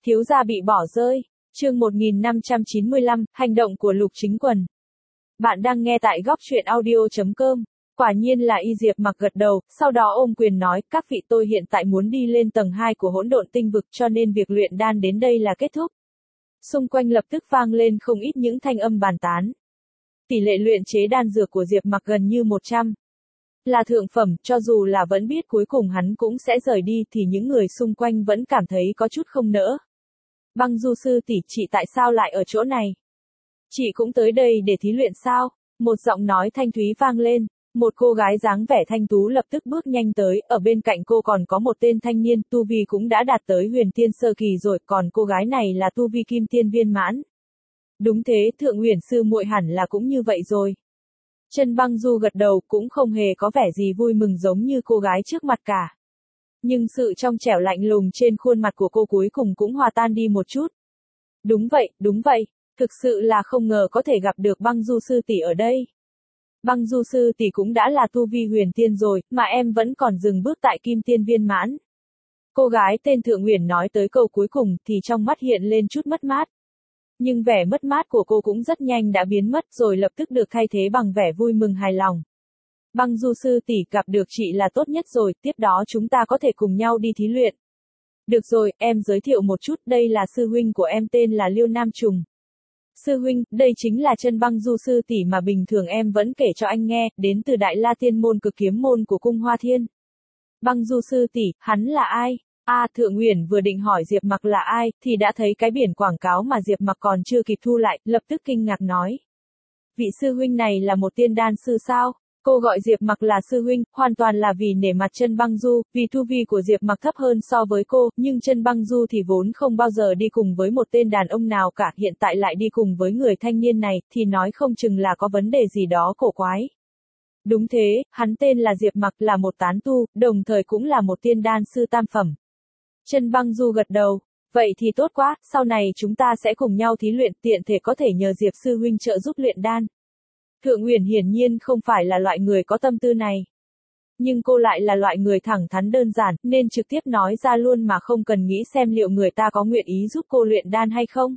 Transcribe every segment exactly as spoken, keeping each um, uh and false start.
Thiếu gia bị bỏ rơi. Chương một nghìn năm trăm chín mươi lăm, hành động của Lục Chính Quần. Bạn đang nghe tại góc truyện audio chấm com. Quả nhiên là Y Diệp Mặc gật đầu, sau đó ôm quyền nói, các vị tôi hiện tại muốn đi lên tầng hai của hỗn độn tinh vực cho nên việc luyện đan đến đây là kết thúc. Xung quanh lập tức vang lên không ít những thanh âm bàn tán. Tỷ lệ luyện chế đan dược của Diệp Mặc gần như một trăm. Là thượng phẩm, cho dù là vẫn biết cuối cùng hắn cũng sẽ rời đi thì những người xung quanh vẫn cảm thấy có chút không nỡ. Băng Du sư tỷ, chị tại sao lại ở chỗ này? Chị cũng tới đây để thí luyện sao? Một giọng nói thanh thúy vang lên, một cô gái dáng vẻ thanh tú lập tức bước nhanh tới, ở bên cạnh cô còn có một tên thanh niên, tu vi cũng đã đạt tới huyền tiên sơ kỳ rồi, còn cô gái này là tu vi kim tiên viên mãn. Đúng thế, Thượng Huyền sư muội hẳn là cũng như vậy rồi. Chân Băng Du gật đầu, cũng không hề có vẻ gì vui mừng giống như cô gái trước mặt cả. Nhưng sự trong trẻo lạnh lùng trên khuôn mặt của cô cuối cùng cũng hòa tan đi một chút. Đúng vậy, đúng vậy, thực sự là không ngờ có thể gặp được Băng Du sư tỷ ở đây. Băng Du sư tỷ cũng đã là tu vi huyền tiên rồi, mà em vẫn còn dừng bước tại kim tiên viên mãn. Cô gái tên Thượng Huyền nói tới câu cuối cùng thì trong mắt hiện lên chút mất mát. Nhưng vẻ mất mát của cô cũng rất nhanh đã biến mất rồi lập tức được thay thế bằng vẻ vui mừng hài lòng. Băng Du sư tỷ, gặp được chị là tốt nhất rồi, tiếp đó chúng ta có thể cùng nhau đi thí luyện. Được rồi, em giới thiệu một chút, đây là sư huynh của em tên là Liêu Nam Trùng. Sư huynh, đây chính là Chân Băng Du sư tỷ mà bình thường em vẫn kể cho anh nghe, đến từ Đại La Tiên môn Cực Kiếm môn của Cung Hoa Thiên. Băng Du sư tỷ, hắn là ai? A à, Thượng Huyền vừa định hỏi Diệp Mặc là ai, thì đã thấy cái biển quảng cáo mà Diệp Mặc còn chưa kịp thu lại, lập tức kinh ngạc nói. Vị sư huynh này là một tiên đan sư sao? Cô gọi Diệp Mặc là sư huynh, hoàn toàn là vì nể mặt Chân Băng Du, vì tu vi của Diệp Mặc thấp hơn so với cô, nhưng Chân Băng Du thì vốn không bao giờ đi cùng với một tên đàn ông nào cả, hiện tại lại đi cùng với người thanh niên này, thì nói không chừng là có vấn đề gì đó cổ quái. Đúng thế, hắn tên là Diệp Mặc, là một tán tu, đồng thời cũng là một tiên đan sư tam phẩm. Chân Băng Du gật đầu, vậy thì tốt quá, sau này chúng ta sẽ cùng nhau thí luyện, tiện thể có thể nhờ Diệp sư huynh trợ giúp luyện đan. Thượng Huyền hiển nhiên không phải là loại người có tâm tư này. Nhưng cô lại là loại người thẳng thắn đơn giản, nên trực tiếp nói ra luôn mà không cần nghĩ xem liệu người ta có nguyện ý giúp cô luyện đan hay không.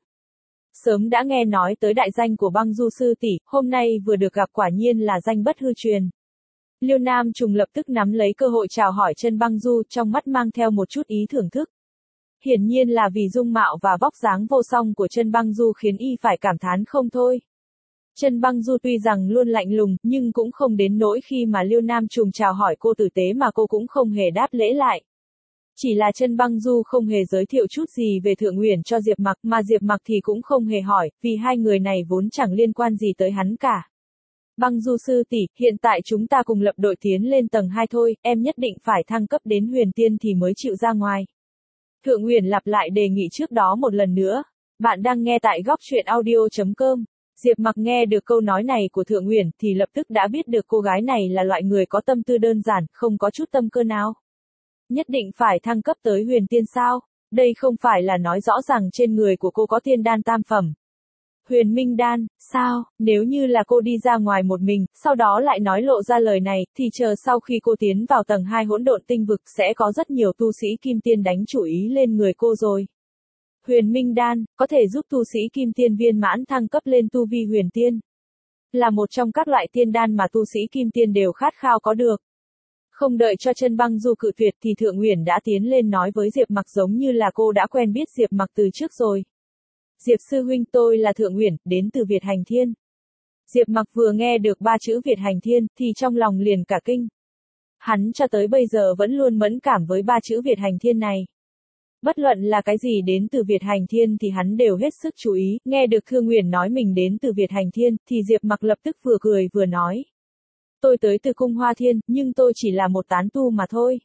Sớm đã nghe nói tới đại danh của Băng Du sư tỷ, hôm nay vừa được gặp quả nhiên là danh bất hư truyền. Liêu Nam Trùng lập tức nắm lấy cơ hội chào hỏi Chân Băng Du, trong mắt mang theo một chút ý thưởng thức. Hiển nhiên là vì dung mạo và vóc dáng vô song của Chân Băng Du khiến y phải cảm thán không thôi. Chân Băng Du tuy rằng luôn lạnh lùng, nhưng cũng không đến nỗi khi mà Liêu Nam Trùng chào hỏi cô tử tế mà cô cũng không hề đáp lễ lại. Chỉ là Chân Băng Du không hề giới thiệu chút gì về Thượng Huyền cho Diệp Mặc, mà Diệp Mặc thì cũng không hề hỏi, vì hai người này vốn chẳng liên quan gì tới hắn cả. Băng Du sư tỷ, hiện tại chúng ta cùng lập đội tiến lên tầng hai thôi, em nhất định phải thăng cấp đến huyền tiên thì mới chịu ra ngoài. Thượng Huyền lặp lại đề nghị trước đó một lần nữa. Bạn đang nghe tại góc truyện audio chấm com. Diệp Mặc nghe được câu nói này của Thượng Huyền thì lập tức đã biết được cô gái này là loại người có tâm tư đơn giản, không có chút tâm cơ nào. Nhất định phải thăng cấp tới huyền tiên sao? Đây không phải là nói rõ ràng trên người của cô có tiên đan tam phẩm. Huyền Minh đan, sao? Nếu như là cô đi ra ngoài một mình, sau đó lại nói lộ ra lời này, thì chờ sau khi cô tiến vào tầng hai hỗn độn tinh vực sẽ có rất nhiều tu sĩ kim tiên đánh chủ ý lên người cô rồi. Huyền Minh đan, có thể giúp tu sĩ kim tiên viên mãn thăng cấp lên tu vi huyền tiên. Là một trong các loại tiên đan mà tu sĩ kim tiên đều khát khao có được. Không đợi cho Chân Băng Du cự tuyệt thì Thượng Huyền đã tiến lên nói với Diệp Mặc giống như là cô đã quen biết Diệp Mặc từ trước rồi. Diệp sư huynh, tôi là Thượng Huyền, đến từ Việt Hành Thiên. Diệp Mặc vừa nghe được ba chữ Việt Hành Thiên thì trong lòng liền cả kinh. Hắn cho tới bây giờ vẫn luôn mẫn cảm với ba chữ Việt Hành Thiên này. Bất luận là cái gì đến từ Việt Hành Thiên thì hắn đều hết sức chú ý, nghe được Thượng Huyền nói mình đến từ Việt Hành Thiên thì Diệp Mặc lập tức vừa cười vừa nói. Tôi tới từ Cung Hoa Thiên, nhưng tôi chỉ là một tán tu mà thôi.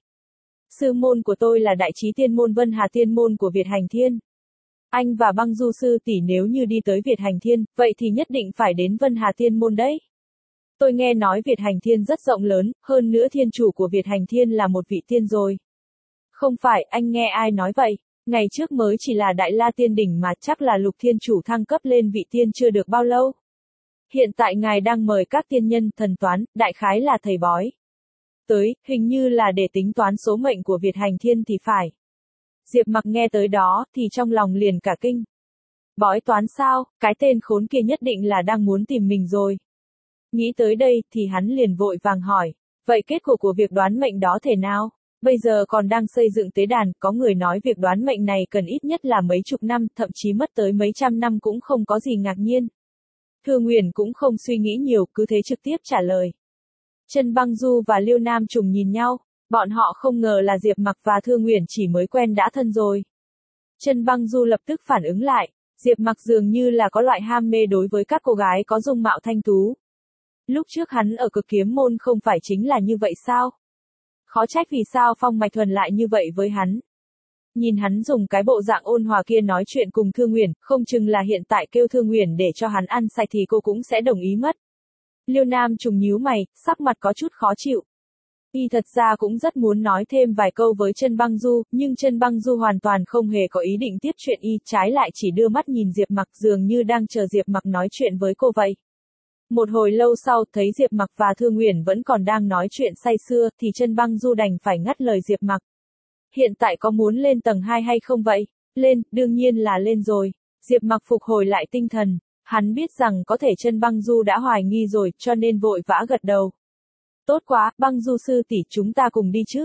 Sư môn của tôi là Đại Chí Tiên môn Vân Hà Tiên môn của Việt Hành Thiên. Anh và Băng Du sư tỷ nếu như đi tới Việt Hành Thiên, vậy thì nhất định phải đến Vân Hà Tiên môn đấy. Tôi nghe nói Việt Hành Thiên rất rộng lớn, hơn nữa thiên chủ của Việt Hành Thiên là một vị tiên rồi. Không phải, anh nghe ai nói vậy? Ngày trước mới chỉ là Đại La Tiên đỉnh mà chắc là Lục Thiên chủ thăng cấp lên vị tiên chưa được bao lâu. Hiện tại ngài đang mời các tiên nhân, thần toán, đại khái là thầy bói. Tới, hình như là để tính toán số mệnh của Việt Hành Thiên thì phải. Diệp Mặc nghe tới đó, thì trong lòng liền cả kinh. Bói toán sao, cái tên khốn kia nhất định là đang muốn tìm mình rồi. Nghĩ tới đây, thì hắn liền vội vàng hỏi, vậy kết quả của việc đoán mệnh đó thế nào? Bây giờ còn đang xây dựng tế đàn, có người nói việc đoán mệnh này cần ít nhất là mấy chục năm, thậm chí mất tới mấy trăm năm cũng không có gì ngạc nhiên. Thương Nguyền cũng không suy nghĩ nhiều, cứ thế trực tiếp trả lời. Chân Băng Du và Liêu Nam Trùng nhìn nhau, bọn họ không ngờ là Diệp Mặc và Thương Nguyền chỉ mới quen đã thân rồi. Chân Băng Du lập tức phản ứng lại, Diệp Mặc dường như là có loại ham mê đối với các cô gái có dung mạo thanh tú. Lúc trước hắn ở Cực Kiếm Môn không phải chính là như vậy sao? Khó trách vì sao Phong Mạch Thuần lại như vậy với hắn. Nhìn hắn dùng cái bộ dạng ôn hòa kia nói chuyện cùng Thương Nguyền, không chừng là hiện tại kêu Thương Nguyền để cho hắn ăn sạch thì cô cũng sẽ đồng ý mất. Liêu Nam Trùng nhíu mày, sắc mặt có chút khó chịu. Y thật ra cũng rất muốn nói thêm vài câu với Chân Băng Du, nhưng Chân Băng Du hoàn toàn không hề có ý định tiếp chuyện y, trái lại chỉ đưa mắt nhìn Diệp Mặc dường như đang chờ Diệp Mặc nói chuyện với cô vậy. Một hồi lâu sau, thấy Diệp Mặc và Thương Nguyền vẫn còn đang nói chuyện say sưa, thì Chân Băng Du đành phải ngắt lời Diệp Mặc. Hiện tại có muốn lên tầng hai hay không vậy? Lên, đương nhiên là lên rồi. Diệp Mặc phục hồi lại tinh thần, hắn biết rằng có thể Chân Băng Du đã hoài nghi rồi, cho nên vội vã gật đầu. Tốt quá, Băng Du sư tỷ, chúng ta cùng đi chứ.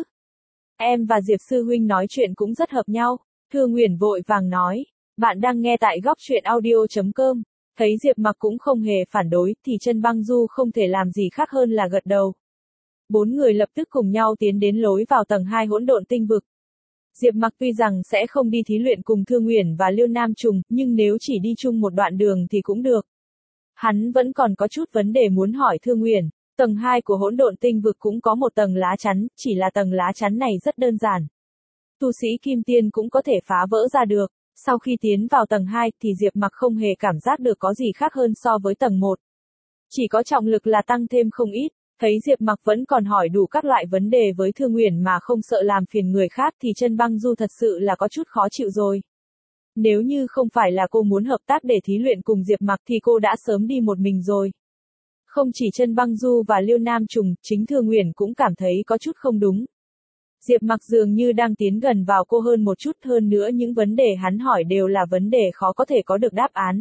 Em và Diệp sư huynh nói chuyện cũng rất hợp nhau. Thương Nguyền vội vàng nói. Bạn đang nghe tại góc truyện audio chấm com. Thấy Diệp Mặc cũng không hề phản đối, thì Chân Băng Du không thể làm gì khác hơn là gật đầu. Bốn người lập tức cùng nhau tiến đến lối vào tầng hai hỗn độn tinh vực. Diệp Mặc tuy rằng sẽ không đi thí luyện cùng Thương Nguyền và Liêu Nam Trùng, nhưng nếu chỉ đi chung một đoạn đường thì cũng được. Hắn vẫn còn có chút vấn đề muốn hỏi Thương Nguyền. Tầng hai của hỗn độn tinh vực cũng có một tầng lá chắn, chỉ là tầng lá chắn này rất đơn giản. Tu sĩ Kim Tiên cũng có thể phá vỡ ra được. Sau khi tiến vào tầng hai thì Diệp Mặc không hề cảm giác được có gì khác hơn so với tầng một. Chỉ có trọng lực là tăng thêm không ít, thấy Diệp Mặc vẫn còn hỏi đủ các loại vấn đề với Thương Nguyền mà không sợ làm phiền người khác thì Chân Băng Du thật sự là có chút khó chịu rồi. Nếu như không phải là cô muốn hợp tác để thí luyện cùng Diệp Mặc thì cô đã sớm đi một mình rồi. Không chỉ Chân Băng Du và Liêu Nam Trùng, chính Thương Nguyền cũng cảm thấy có chút không đúng. Diệp Mặc dường như đang tiến gần vào cô hơn một chút, hơn nữa những vấn đề hắn hỏi đều là vấn đề khó có thể có được đáp án.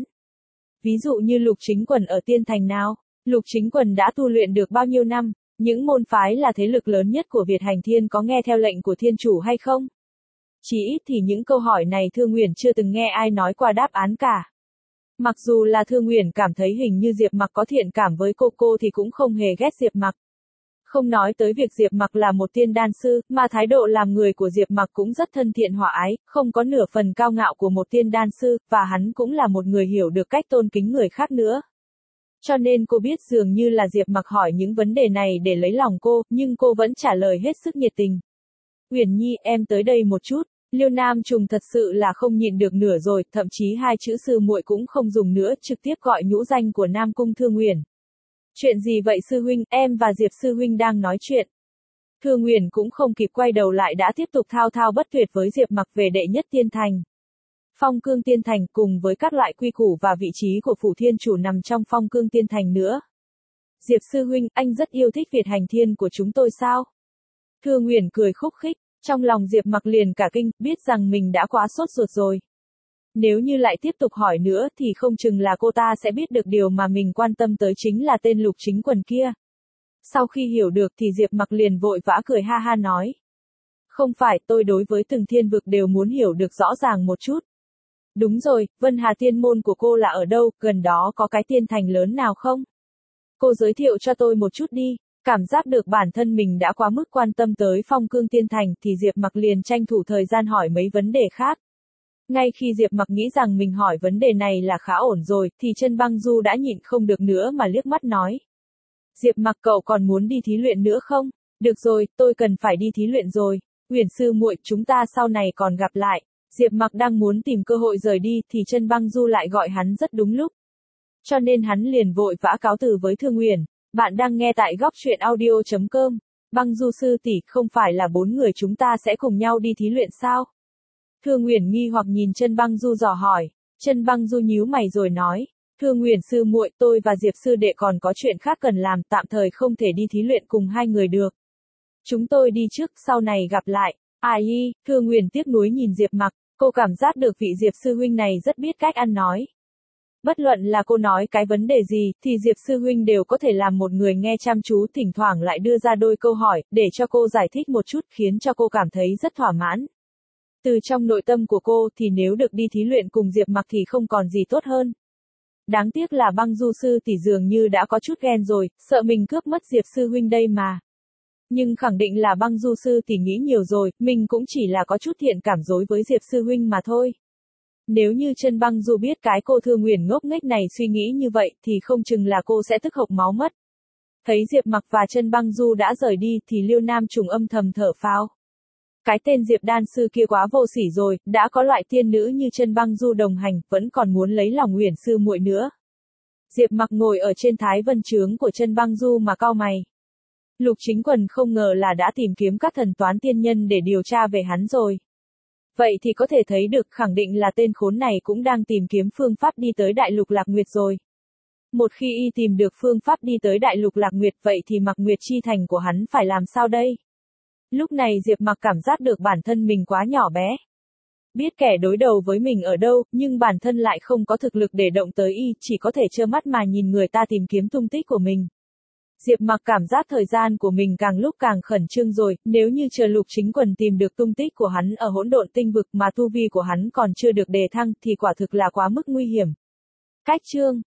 Ví dụ như Lục Chính Quần ở Tiên Thành nào? Lục Chính Quần đã tu luyện được bao nhiêu năm? Những môn phái là thế lực lớn nhất của Việt Hành Thiên có nghe theo lệnh của Thiên Chủ hay không? Chỉ ít thì những câu hỏi này Thương Nguyền chưa từng nghe ai nói qua đáp án cả. Mặc dù là Thương Nguyền cảm thấy hình như Diệp Mặc có thiện cảm với cô cô thì cũng không hề ghét Diệp Mặc. Không nói tới việc Diệp Mặc là một tiên đan sư, mà thái độ làm người của Diệp Mặc cũng rất thân thiện hòa ái, không có nửa phần cao ngạo của một tiên đan sư, và hắn cũng là một người hiểu được cách tôn kính người khác nữa. Cho nên cô biết dường như là Diệp Mặc hỏi những vấn đề này để lấy lòng cô, nhưng cô vẫn trả lời hết sức nhiệt tình. Uyển Nhi, em tới đây một chút. Liêu Nam Trùng thật sự là không nhịn được nửa rồi, thậm chí hai chữ sư muội cũng không dùng nữa, trực tiếp gọi nhũ danh của Nam Cung Thương Nguyền. Chuyện gì vậy sư huynh, em và Diệp sư huynh đang nói chuyện. Thương Nguyền cũng không kịp quay đầu lại đã tiếp tục thao thao bất tuyệt với Diệp Mặc về đệ nhất tiên thành. Phong Cương Tiên Thành cùng với các loại quy củ và vị trí của Phủ Thiên Chủ nằm trong Phong Cương Tiên Thành nữa. Diệp sư huynh, anh rất yêu thích Việt Hành Thiên của chúng tôi sao? Thương Nguyền cười khúc khích, trong lòng Diệp Mặc liền cả kinh, biết rằng mình đã quá sốt ruột rồi. Nếu như lại tiếp tục hỏi nữa thì không chừng là cô ta sẽ biết được điều mà mình quan tâm tới chính là tên Lục Chính Quần kia. Sau khi hiểu được thì Diệp Mặc liền vội vã cười ha ha nói. Không phải, tôi đối với từng thiên vực đều muốn hiểu được rõ ràng một chút. Đúng rồi, Vân Hà Tiên Môn của cô là ở đâu, gần đó có cái tiên thành lớn nào không? Cô giới thiệu cho tôi một chút đi. Cảm giác được bản thân mình đã quá mức quan tâm tới Phong Cương Tiên Thành thì Diệp Mặc liền tranh thủ thời gian hỏi mấy vấn đề khác. Ngay khi Diệp Mặc nghĩ rằng mình hỏi vấn đề này là khá ổn rồi, thì Chân Băng Du đã nhịn không được nữa mà liếc mắt nói. Diệp Mặc, cậu còn muốn đi thí luyện nữa không? Được rồi, tôi cần phải đi thí luyện rồi. Uyển sư muội, chúng ta sau này còn gặp lại. Diệp Mặc đang muốn tìm cơ hội rời đi thì Chân Băng Du lại gọi hắn rất đúng lúc. Cho nên hắn liền vội vã cáo từ với Thương Nguyền. Bạn đang nghe tại góc truyện audio chấm com. Băng Du sư tỷ, không phải là bốn người chúng ta sẽ cùng nhau đi thí luyện sao? Thương Nguyền nghi hoặc nhìn Chân Băng Du dò hỏi. Chân Băng Du nhíu mày rồi nói. Thương Nguyền sư muội, tôi và Diệp sư đệ còn có chuyện khác cần làm, tạm thời không thể đi thí luyện cùng hai người được. Chúng tôi đi trước, sau này gặp lại. Ai, Thư Nguyền tiếc nuối nhìn Diệp Mặc, cô cảm giác được vị Diệp sư huynh này rất biết cách ăn nói. Bất luận là cô nói cái vấn đề gì, thì Diệp sư huynh đều có thể làm một người nghe chăm chú, thỉnh thoảng lại đưa ra đôi câu hỏi, để cho cô giải thích một chút, khiến cho cô cảm thấy rất thỏa mãn. Từ trong nội tâm của cô, thì nếu được đi thí luyện cùng Diệp Mặc thì không còn gì tốt hơn. Đáng tiếc là Băng Du sư tỷ dường như đã có chút ghen rồi, sợ mình cướp mất Diệp sư huynh đây mà. Nhưng khẳng định là Băng Du sư tỷ nghĩ nhiều rồi, mình cũng chỉ là có chút thiện cảm dối với Diệp sư huynh mà thôi. Nếu như Chân Băng Du biết cái cô Thư Nguyền ngốc nghếch này suy nghĩ như vậy, thì không chừng là cô sẽ tức hộc máu mất. Thấy Diệp Mặc và Chân Băng Du đã rời đi, thì Liêu Nam Trùng âm thầm thở phào. Cái tên Diệp đan sư kia quá vô sỉ rồi, đã có loại tiên nữ như Chân Băng Du đồng hành, vẫn còn muốn lấy lòng Uyển sư muội nữa. Diệp Mặc ngồi ở trên Thái Vân trướng của Chân Băng Du mà cau mày. Lục Chính Quần không ngờ là đã tìm kiếm các thần toán tiên nhân để điều tra về hắn rồi. Vậy thì có thể thấy được khẳng định là tên khốn này cũng đang tìm kiếm phương pháp đi tới Đại Lục Lạc Nguyệt rồi. Một khi y tìm được phương pháp đi tới Đại Lục Lạc Nguyệt vậy thì Mặc Nguyệt chi thành của hắn phải làm sao đây? Lúc này Diệp Mặc cảm giác được bản thân mình quá nhỏ bé. Biết kẻ đối đầu với mình ở đâu, nhưng bản thân lại không có thực lực để động tới y, chỉ có thể trơ mắt mà nhìn người ta tìm kiếm tung tích của mình. Diệp Mặc cảm giác thời gian của mình càng lúc càng khẩn trương rồi, nếu như chờ Lục Chính Quần tìm được tung tích của hắn ở hỗn độn tinh vực mà tu vi của hắn còn chưa được đề thăng thì quả thực là quá mức nguy hiểm. Cách chương